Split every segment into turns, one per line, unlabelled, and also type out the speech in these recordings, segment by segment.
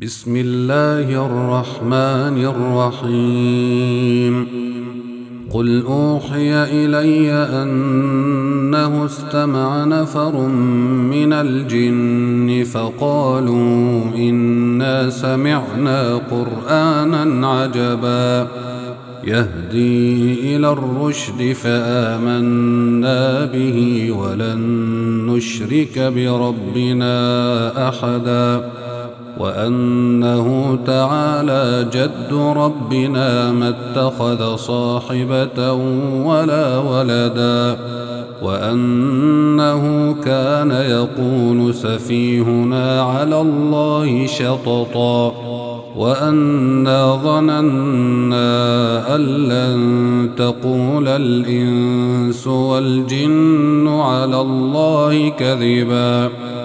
بسم الله الرحمن الرحيم. قل أوحي إلي أنه استمع نفر من الجن فقالوا إنا سمعنا قرآنا عجبا يهدي إلى الرشد فآمنا به ولن نشرك بربنا أحدا وأنه تعالى جد ربنا ما اتخذ صاحبة ولا ولدا وأنه كان يقول سفيهنا على الله شططا وأنا ظننا أن لن تقول الإنس والجن على الله كذبا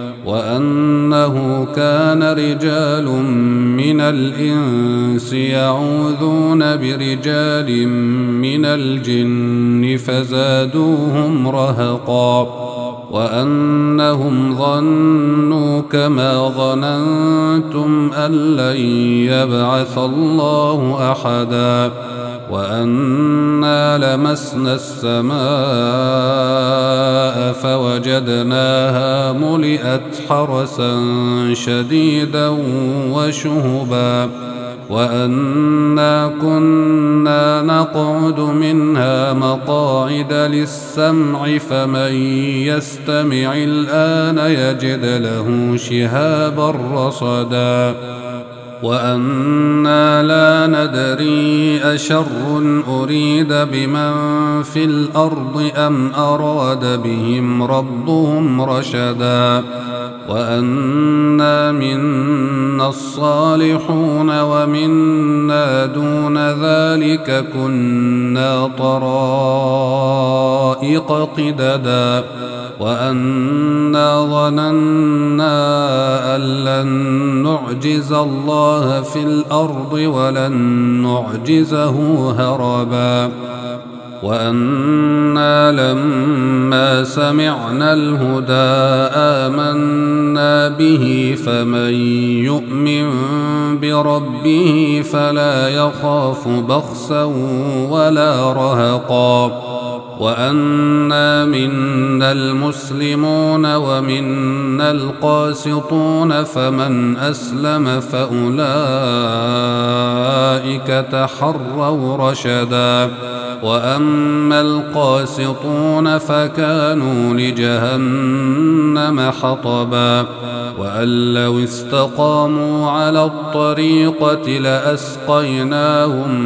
وأنه كان رجال من الإنس يعوذون برجال من الجن فزادوهم رهقا وأنهم ظنوا كما ظننتم أن لن يبعث الله أحدا وأنا لمسنا السماء فوجدناها ملئت حرسا شديدا وشهبا وأنا كنا نقعد منها مقاعد للسمع فمن يستمع الآن يجد له شهابا رصدا وأنا لا ندري أشر أريد بمن في الأرض أم أراد بهم ربهم رشدا وأنا منا الصالحون ومنا دون ذلك كنا طرائق قددا وأنا ظننا أن لن نعجز الله في الأرض ولن نعجزه هربا وأنا لما سمعنا الهدى آمنا به فمن يؤمن بربه فلا يخاف بخسا ولا رهقا وأنا منا المسلمون ومنا القاسطون فمن أسلم فأولئك تحروا رشدا وأما القاسطون فكانوا لجهنم حطبا وأن لو استقاموا على الطريقة لأسقيناهم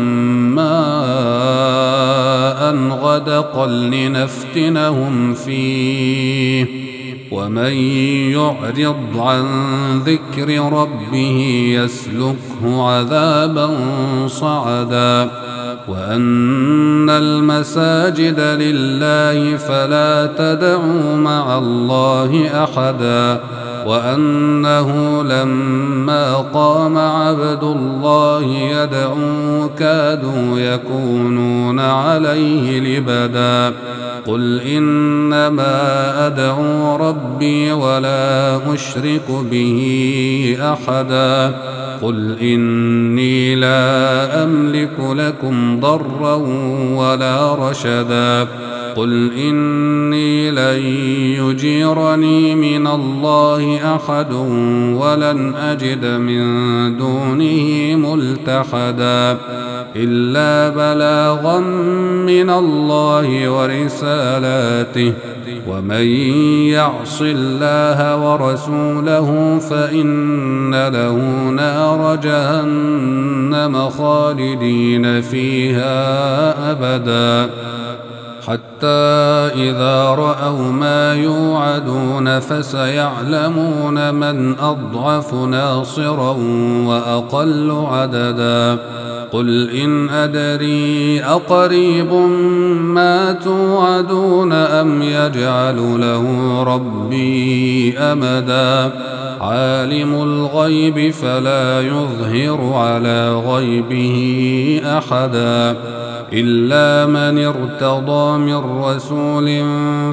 ماء غدقا لنفتنهم فيه ومن يعرض عن ذكر ربه يسلكه عذابا صعدا وأن المساجد لله فلا تدعوا مع الله أحدا وأنه لما قام عبد الله يدعو كادوا يكونون عليه لبدا قل إنما أدعو ربي ولا أشرك به أحدا قل إني لا أملك لكم ضرا ولا رشدا قل إني لن يجيرني من الله أحد ولن أجد من دونه ملتحدا إلا بلاغا من الله ورسالاته ومن يعص الله ورسوله فإن له نار جهنم خالدين فيها أبدا حتى إذا رأوا ما يوعدون فسيعلمون من أضعف ناصرا وأقل عددا قل إن أدري أقريب ما توعدون أم يجعل له ربي أمدا عالم الغيب فلا يظهر على غيبه أحدا إلا من ارتضى من رسول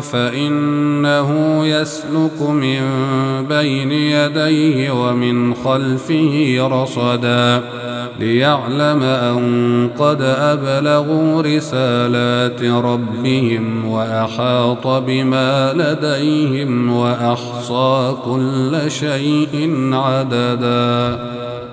فإنه يسلك من بين يديه ومن خلفه رصدا ليعلم أن قد أبلغوا رسالات ربهم وأحاط بما لديهم وأحصى كل شيء عددا.